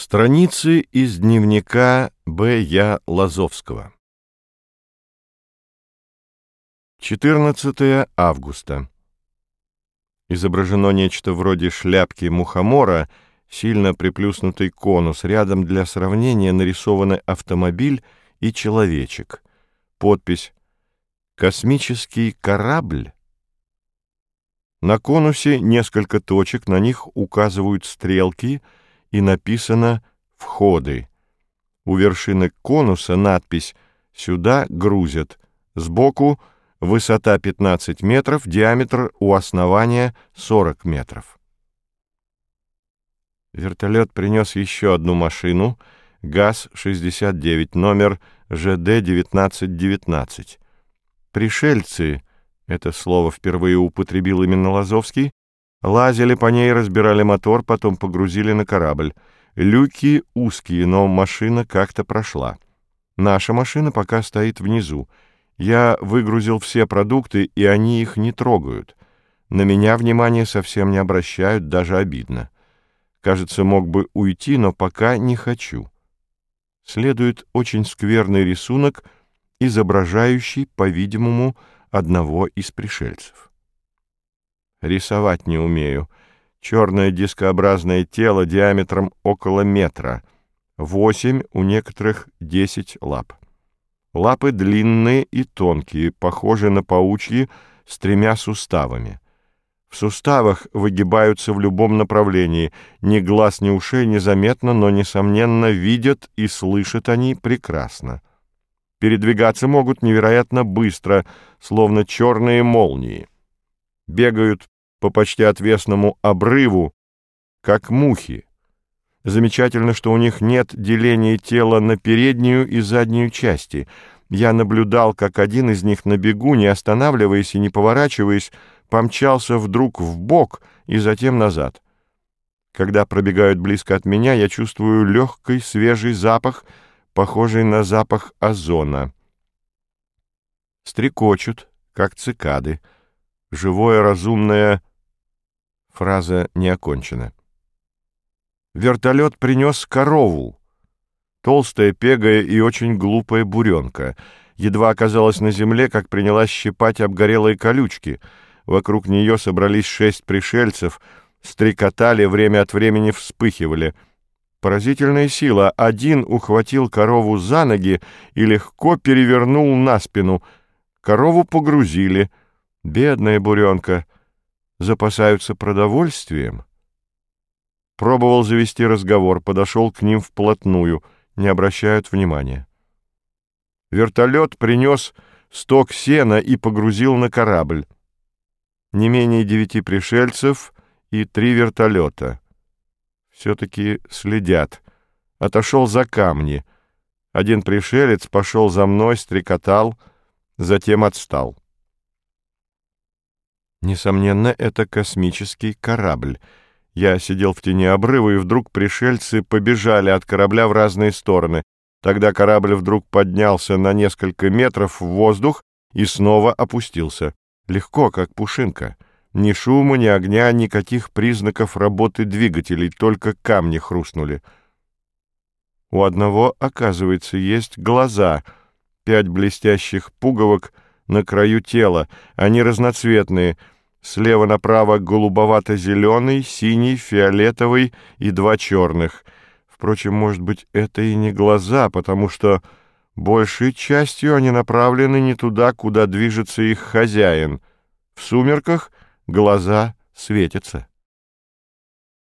Страницы из дневника Б.Я. Лазовского. 14 августа. Изображено нечто вроде шляпки мухомора, сильно приплюснутый конус. Рядом для сравнения нарисованы автомобиль и человечек. Подпись «Космический корабль». На конусе несколько точек, на них указывают стрелки и написано «Входы». У вершины конуса надпись «Сюда грузят». Сбоку высота 15 метров, диаметр у основания 40 метров. Вертолет принес еще одну машину, ГАЗ-69, номер ЖД-1919. Пришельцы, это слово впервые употребил именно Лазовский, лазили по ней, разбирали мотор, потом погрузили на корабль. Люки узкие, но машина как-то прошла. Наша машина пока стоит внизу. Я выгрузил все продукты, и они их не трогают. На меня внимания совсем не обращают, даже обидно. Кажется, мог бы уйти, но пока не хочу. Следует очень скверный рисунок, изображающий, по-видимому, одного из пришельцев. Рисовать не умею. Черное дискообразное тело диаметром около метра. 8, у некоторых 10 лап. Лапы длинные и тонкие, похожи на паучьи, с 3 суставами. В суставах выгибаются в любом направлении. Ни глаз, ни ушей незаметно, но, несомненно, видят и слышат они прекрасно. Передвигаться могут невероятно быстро, словно черные молнии. Бегают по почти отвесному обрыву, как мухи. Замечательно, что у них нет деления тела на переднюю и заднюю части. Я наблюдал, как один из них на бегу, не останавливаясь и не поворачиваясь, помчался вдруг вбок и затем назад. Когда пробегают близко от меня, я чувствую легкий свежий запах, похожий на запах озона. Стрекочут, как цикады. Живое, разумное... Фраза не окончена. Вертолет принес корову. Толстая, пегая и очень глупая буренка. Едва оказалась на земле, как принялась щипать обгорелые колючки. Вокруг нее собрались 6 пришельцев, стрекотали, время от времени вспыхивали. Поразительная сила. Один ухватил корову за ноги и легко перевернул на спину. Корову погрузили. Бедная буренка. Запасаются продовольствием. Пробовал завести разговор, подошел к ним вплотную, не обращают внимания. Вертолет принес сток сена и погрузил на корабль. Не менее 9 пришельцев и 3 вертолета. Все-таки следят. Отошел за камни. Один пришелец пошел за мной, стрекотал, затем отстал. Несомненно, это космический корабль. Я сидел в тени обрыва, и вдруг пришельцы побежали от корабля в разные стороны. Тогда корабль вдруг поднялся на несколько метров в воздух и снова опустился. Легко, как пушинка. Ни шума, ни огня, никаких признаков работы двигателей, только камни хрустнули. У одного, оказывается, есть глаза, 5 блестящих пуговок на краю тела. Они разноцветные. Слева направо голубовато-зеленый, синий, фиолетовый и 2 черных. Впрочем, может быть, это и не глаза, потому что большей частью они направлены не туда, куда движется их хозяин. В сумерках глаза светятся.